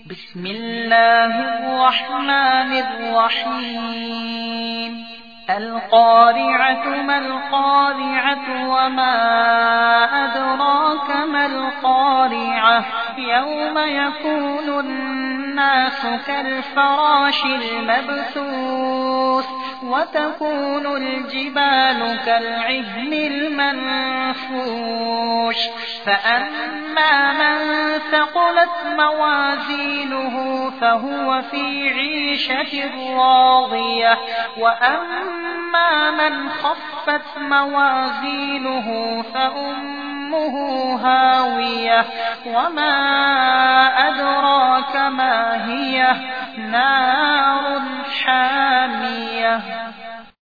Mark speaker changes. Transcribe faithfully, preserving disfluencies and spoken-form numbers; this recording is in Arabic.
Speaker 1: بسم الله الرحمن الرحيم القارعة ما القارعة وما أدراك ما القارعة يوم يكون الناس كالفراش المبثوث وتكون الجبال كالعهن المنفوش فأما من ثقلت موازينه فهو في عيشة راضية وأما من خفت موازينه فأمه هاوية وما أدراك ما هي نار حامية.